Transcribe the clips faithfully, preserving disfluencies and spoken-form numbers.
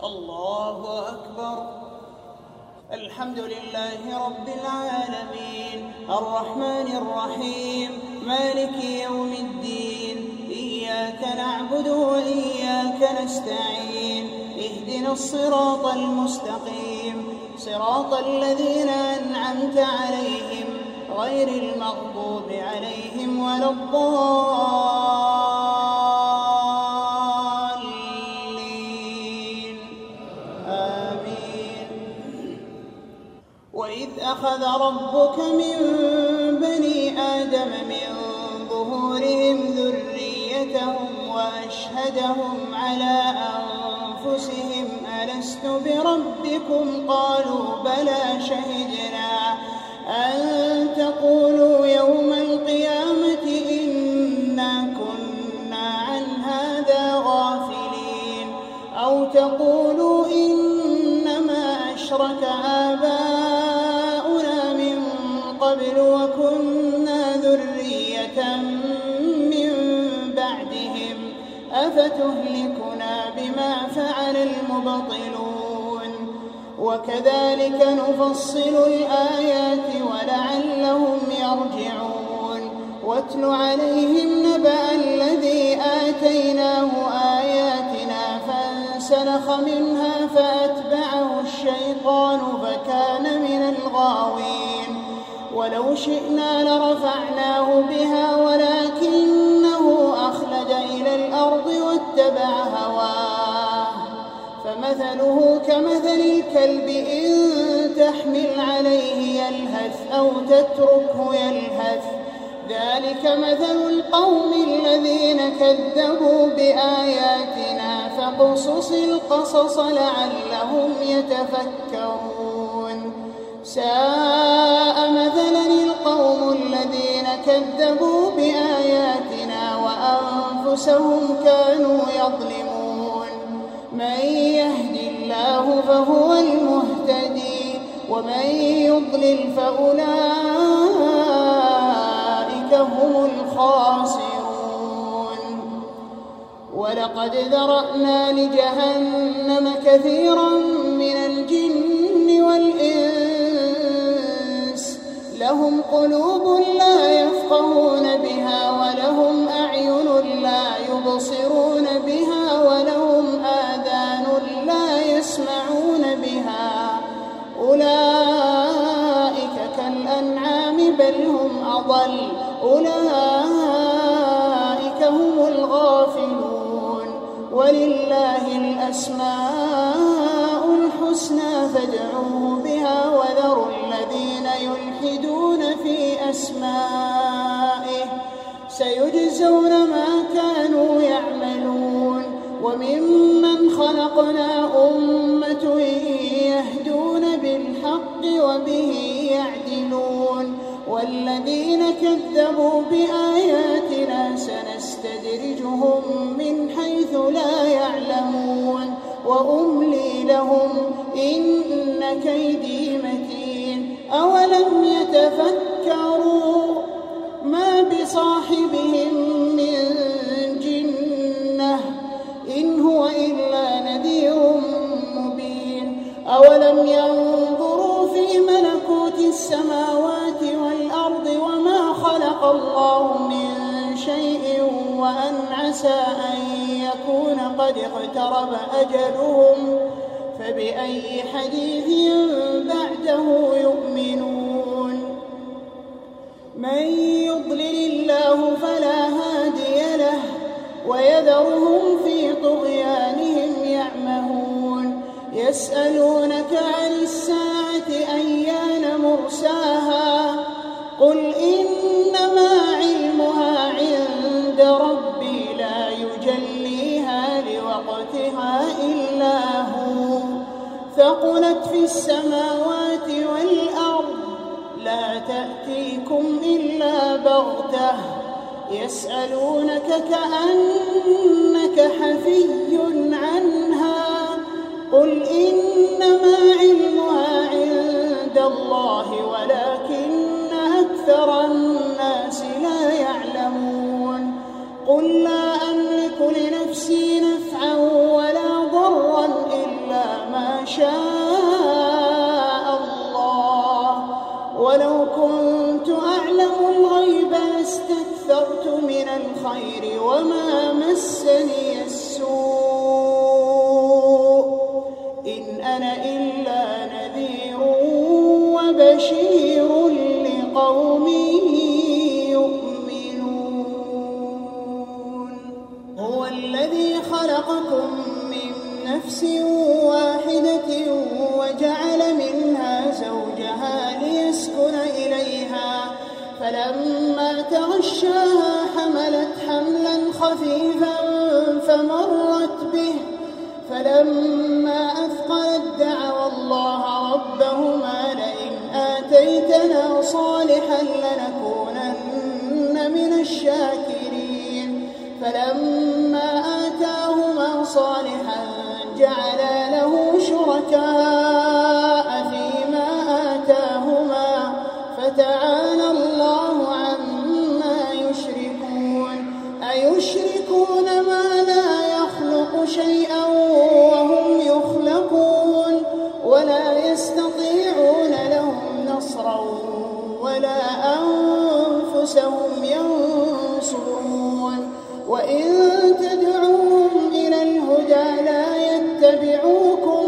الله أكبر. الحمد لله رب العالمين الرحمن الرحيم مالك يوم الدين، إياك نعبد وإياك نستعين، اهدنا الصراط المستقيم صراط الذين أنعمت عليهم غير المغضوب عليهم ولا الضالين آمين. وإذ أخذ ربك من بني آدم من ظهورهم ذريتهم وأشهدهم على أنفسهم ألست بربكم قالوا بلى شهدنا أن تقولوا يوم القيامة إنا كنا عن هذا غافلين أو تقولوا إنما أشرك آباؤنا من قبل وكنا ذرية من بعدهم أفتهلكنا بما فعل المبطلون وكذلك نفصل الآيات ولعلهم يرجعون. واتل عليهم نبأ الذي آتيناه آياتنا فانسلخ منها فأتبعه الشيطان فكان من الغاوين. ولو شئنا لرفعناه بها ولكنه أخلد إلى الأرض واتبع هواه فمثله كمثل الكلب إن تحمل عليه يلهث أو تتركه يلهث ذلك مثل القوم الذين كذبوا بآياتنا فاقصص القصص لعلهم يتفكرون. ساء مثلا القوم الذين كذبوا بآياتنا وأنفسهم كانوا يظلمون. من يهد الله فهو المهتدي ومن يضلل فأولئك هم الخاسرون. ولقد ذرأنا لجهنم كثيرا من الجن والإنس لهم قلوب لا يفقهون بها ولهم أعين لا يبصرون بها ولهم آذان لا يسمعون بها أولئك كالأنعام بل هم أضل أولئك هم الغافلون. ولله الأسماء الحسنى فادعوه بها وذروا الذين يلحدون في أسمائه سيجزون ما كانوا يعملون. وممن خلقنا أمة يهدون بالحق وبه يعدلون. والذين كذبوا بآياتنا سنستدرجهم من حيث لا يعلمون وأملي لهم إن كيدي متين. أولم يتفكروا ما بصاحبهم من جنة إن هو إلا نذير مبين. أولم ينظروا في ملكوت السماوات والأرض وما خلق الله من شيء وأن عسى أن يكون قد اقترب أجلهم فبأي حديث بعده يؤمنون. من يضلل الله فلا هادي له ويذرهم في طغيانهم يعمهون. يسألونك عن الساعة أيان مرساها قل إنما علمها عند ربي لا يجليها لوقتها إلا هو ثقلت في السماوات والأرض لا تأتيكم إلا بغتة يسألونك كأنك حفي عنها قل إنما علمها عند الله ولكن أكثر الناس لا يعلمون. قل لا أملك لنفسي نفعا ولا ضرا إلا شاء الله ولو كنت أعلم الغيب لاستكثرت من الخير وما مسني السوء إن أنا إلا نذير وبشير لقوم يؤمنون. هو الذي خلقكم من نفس واحدة وجعل منها زوجها ليسكن إليها فلما تغشاها حملت حملا خفيفا فمرت به فلما أثقلت دعوا الله ربهما لئن آتيتنا صالحا لنكونن من الشاكرين فلما آتاهما صالحا جعلا له شركاء فيما آتاهما فتعالى الله عما يشركون. أيشركون ما لا يخلق شيئا وهم يخلقون ولا يستطيعون لهم نصرا ولا أنفسهم ينصرون. وإن تدعوهم إلى الهدى لا يتبعوكم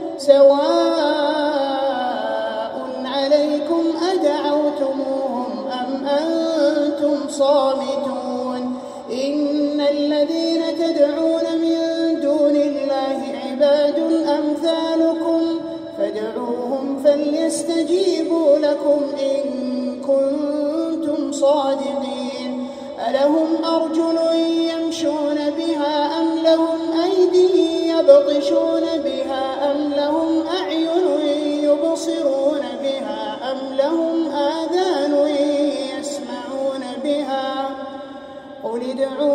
سواء عليكم أدعوتموهم أم أنتم صامتون. إن الذين تدعون من دون الله عباد أمثالكم فادعوهم فليستجيبوا لكم إن كنتم صادقين. ألهم أرجل يمشون بها أم لهم أيدي يبطشون بها أم لهم أعين يبصرون بها أم لهم آذان يسمعون بها قل ادعوا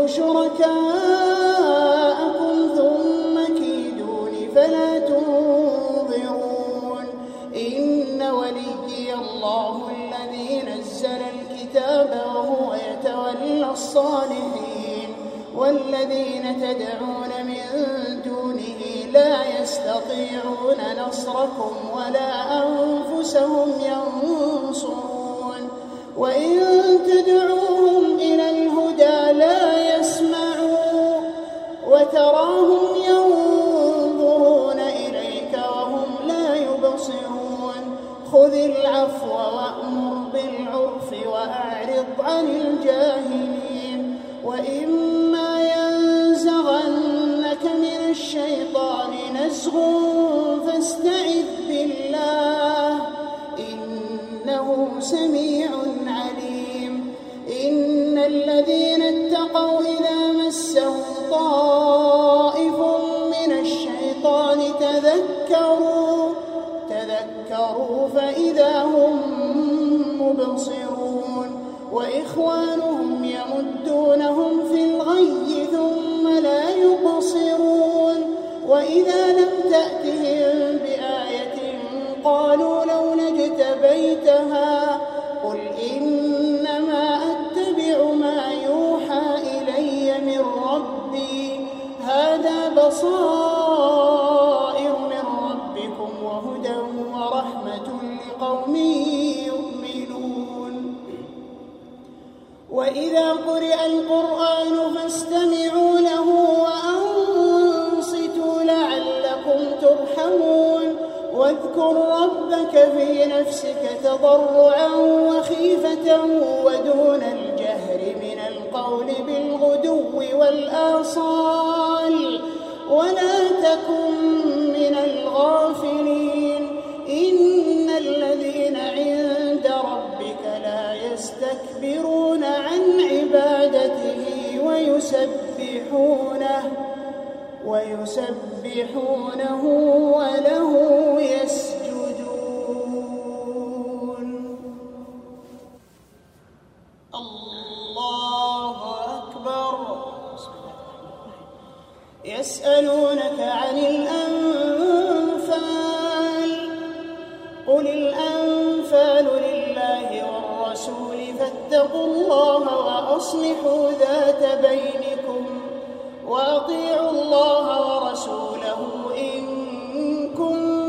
شركاءكم ثم كيدون فلا تنظرون. إن وليي الله الذي نزل الكتاب وهو يتولى الصالحين والذين تدعون من دونه لا يستطيعون نصركم ولا أنفسهم ينصرون. وإن تدعوهم إلى الهدى لا يسمعوا وتراهم ينظرون إليك وهم لا يبصرون. خذ العفو وأمر بالعرف وأعرض عن الجاهلين. وإما ينزغنك من الشيطان نزغ فاستعذ بالله إنه سميع عليم. إن الذين اتقوا إذا مسهم طائف من الشيطان تذكروا تذكروا فإذا هم مبصرون. وإخوانهم يمدونهم في الغي ثم لا يقصرون. وإذا لم تأتهم بآية قالوا لولا اجتبيتها قل إنما أتبع ما يوحى إلي من ربي هذا بصائر من ربكم وهدى ورحمة لقوم يؤمنون. وإذا قرئ القرآن فاستمعوا له وأنصتوا لعلكم ترحمون. واذكر ربك في نفسك تضرعا وخيفة ودون الجهر من القول بالغدو والآصال ولا تكن من الغافلين. إن الذين عند ربك لا يستكبرون عن عبادته ويسبحونه ويسبحونه وله يسجدون. الله أكبر. يسألونك عن الأنفال قل الأنفال لله والرسول فاتقوا الله وأصلحوا ذات بينكم وأطيعوا الله ورسوله إن كنتم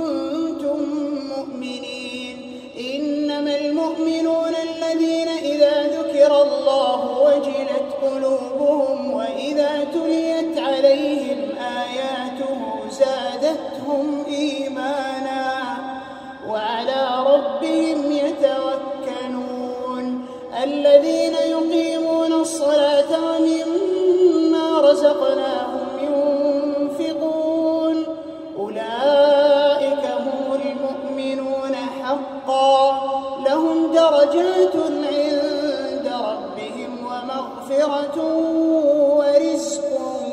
زادتهم إيمانا وعلى ربهم يتوكلون الذين يقيمون الصلاة ومما رزقناهم ينفقون أولئك هم المؤمنون حقا لهم درجات عند ربهم ومغفرة ورزق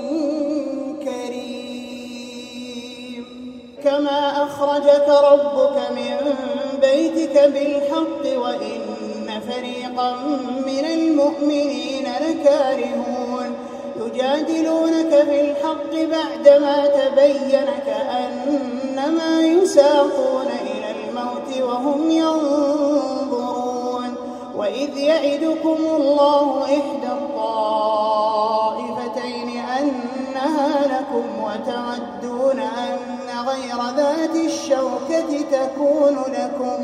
كريم كما أخرجك ربك من بيتك بالحق وإن فريقا من المؤمنين لكارهون يجادلونك في الحق بعدما تبين كأنما يساقون إلى الموت وهم ينظرون وإذ يعدكم الله إحدى الطائفتين أنها لكم وتودون أن غير ذات الشوكة تكون لكم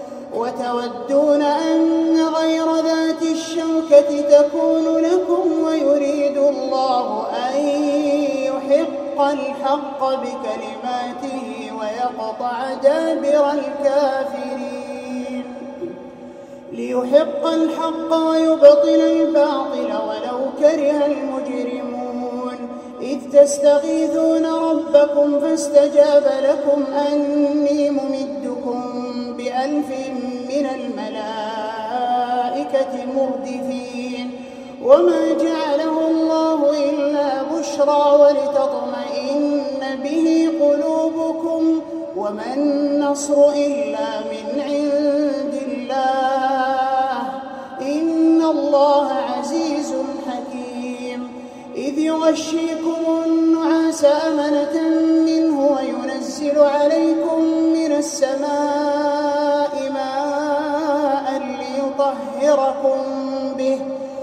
وتودون أن غير ذات الشوكة تكون لكم ويريد الله أن يحق الحق بكلماته ويقطع دابر الكافرين ليحق الحق ويبطل الباطل ولو كره المجرمون إذ تستغيثون ربكم فاستجاب لكم أني ممدكم بألف من الملائكة مردفين وما جعله الله إلا بشرى ولتطمئن به قلوبكم وما النصر إلا من عند الله إن الله عزيز حكيم إذ يغشيكم النعاس أمنة منه وينزل عليكم من السماء ماء ليطهركم به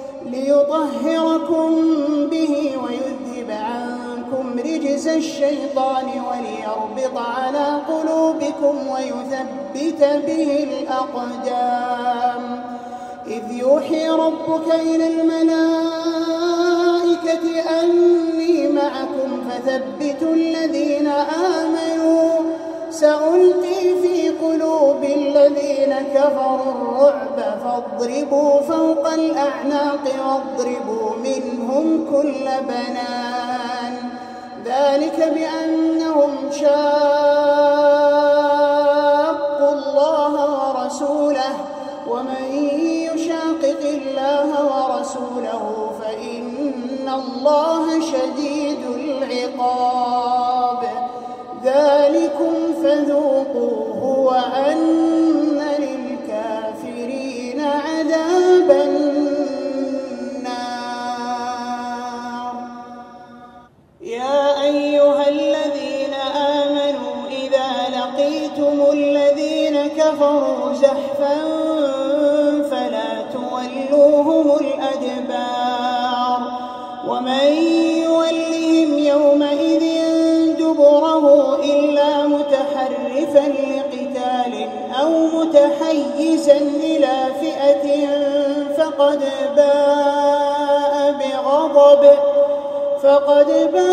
ليطهركم به ويذهب عنكم رجز الشيطان وليربط على قلوبكم ويثبت به الأقدام إذ يوحي ربك إلى الملائكة أني معكم فثبتوا الذين آمنوا سألقي في قلوب الذين كفروا الرعب فاضربوا فوق الأعناق واضربوا منهم كل بنان ذلك بأنهم شاقوا الله ورسوله ومن يشاقق الله ورسوله فإن الله شديد العقاب ذلكم فذوقوه وأن للكافرين عذاب النار يا أيها الذين آمنوا إذا لقيتم الذين كفروا زحفا فلا تولوهم الأدبار ومن يولهم يومئذ دبره إلا متحرفا لقتال أو متحيزا إلى فئة فقد باء بغضب فقد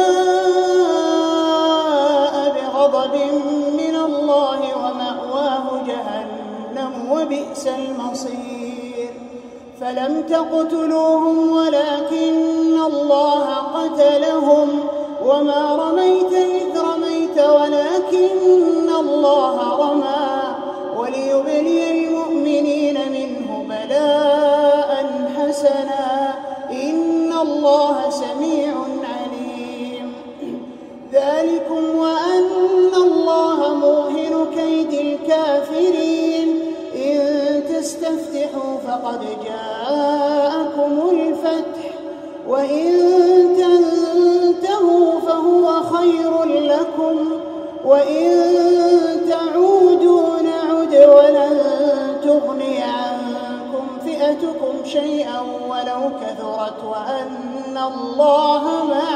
باء بغضب من الله ومأواه جهنم وبئس المصير فلم تقتلوهم ولكن الله قتلهم وما رميت إذ رميت ولكن الله رمى وليبلي المؤمنين منه بلاء حسنا إن الله سميع عليم ذلكم وأن الله موهن كيد الكافرين إن تستفتحوا فقد جاءكم الفتح وإن تنتهوا فهو خير لكم وإن تعودوا نعد ولن تغني عنكم فئتكم شيئا ولو كثرت وأن الله مع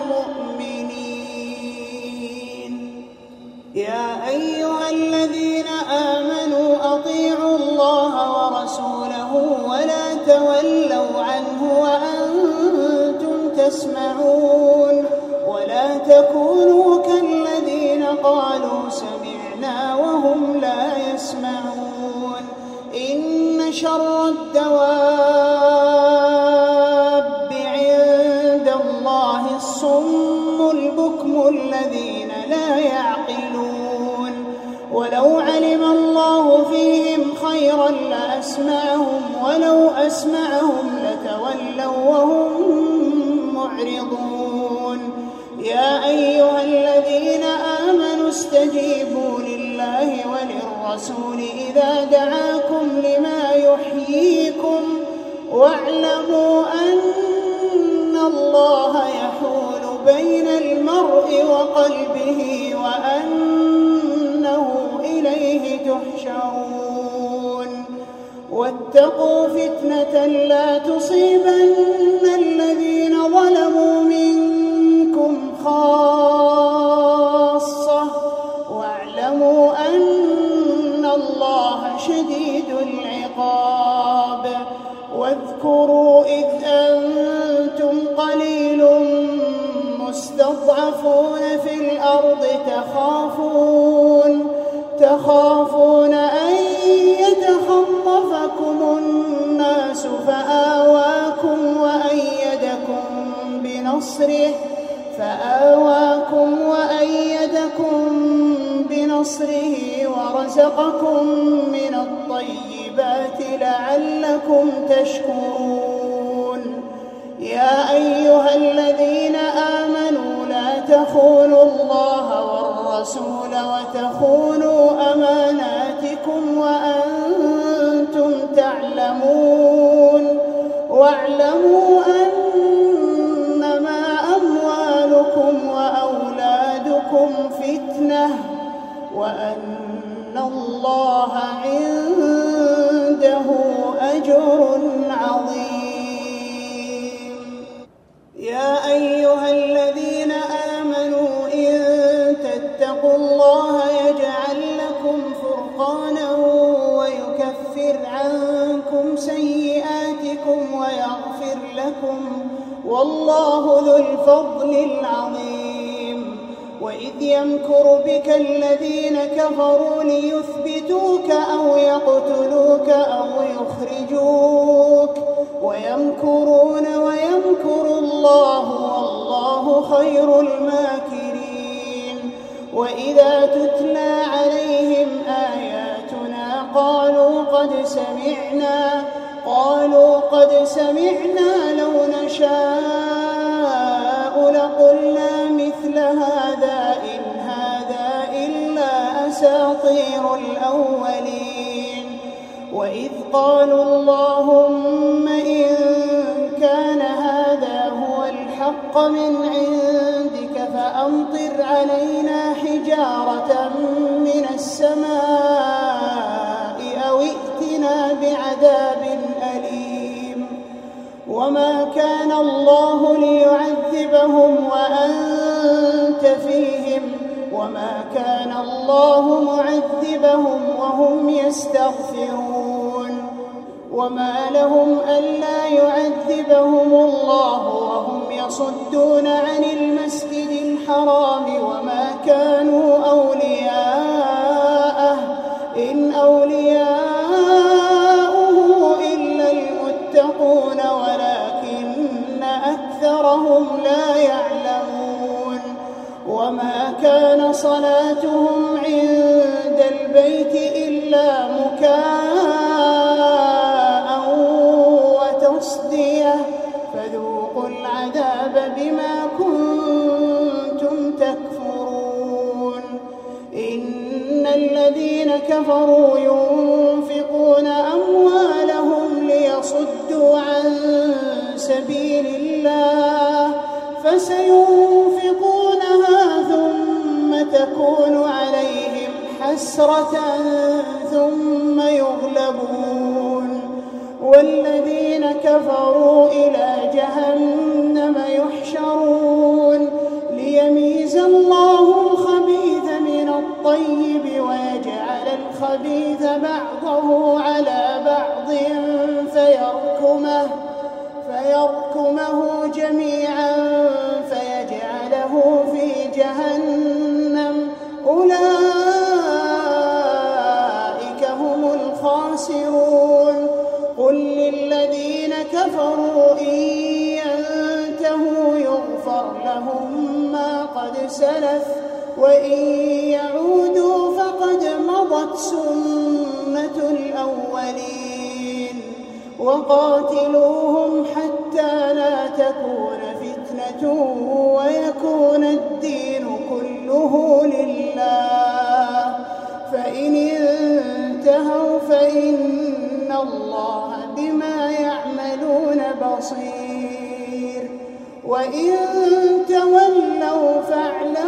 المؤمنين يا أيها الذين آمنوا أطيعوا الله ورسوله ولا تولوا عنه وأنتم تسمعون ولا تكونوا كالذين قالوا شر الدواب عند الله الصم البكم الذين لا يعقلون ولو علم الله فيهم خيرا لأسمعهم ولو أسمعهم لتولوا وهم معرضون يا أيها الذين آمنوا استجيبوا لله وللرسول إذا دعاكم لما يحييكم واعلموا أن الله يحول بين المرء وقلبه وأنه إليه تحشرون واتقوا فتنة لا تصيبن الذين ظلموا منكم خاصة واعلموا أن الله شديد العقاب واذكروا إذ أنتم قليل مستضعفون في الأرض تخافون تخافون أن يتخطفكم الناس فآواكم وأيدكم بنصره فآواكم وأيدكم بنصره ورزقكم من الطيبات لعلكم تشكرون يا أيها الذين آمنوا لا تخونوا الله والرسول وتخونوا أماناتكم وأنتم تعلمون واعلموا أنما أموالكم وأولادكم فتنة وأن الله عنده أجر عظيم يا أيها الذين آمنوا إن تتقوا الله يجعل لكم فرقانا ويكفر عنكم سيئاتكم ويغفر لكم والله ذو الفضل العظيم وإذ يمكر بك الذين كفروا ليثبتوك أو يقتلوك أو يخرجوك ويمكرون ويمكر الله والله خير الماكرين وإذا تتلى عليهم آياتنا قالوا قد سمعنا قالوا قد سمعنا لو نشاء لقلنا مثل هذا إن هذا إلا أساطير الأولين وإذ قالوا اللهم إن كان هذا هو الحق من عندك فأمطر علينا حجارة من السماء أو ائتنا بعذاب أليم وما كان الله ليعذبهم وأنت فيهم وما كان الله معذبهم وهم يستغفرون وما لهم ألا يعذبهم الله وهم يصدون عن المسجد الحرام وما كانوا أولياءه إن أولياؤه إلا المتقون ولكن أكثرهم لا يعلمون وما كان صلاتهم عند البيت إلا مكاء وتصدية فذوقوا العذاب بما كنتم تكفرون إن الذين كفروا ينفقون أموالهم ليصدوا عن سبيل الله فسينفقونها ثم تكون عليهم حسرة ثم يغلبون والذين كفروا إلى جهنم يحشرون ليميز الله الخبيث من الطيب ويجعل الخبيث بعضه على بعض فيركمه فيركمه جميعا فيجعله في جهنم أولئك هم الخاسرون لهم ما قد سلف وإن يعودوا فقد مضت سنة الأولين وقاتلوهم حتى لا تكون فتنة ويكون الدين كله لله فإن انتهوا فإن الله بما يعملون بصير وإن تولوا فاعلموا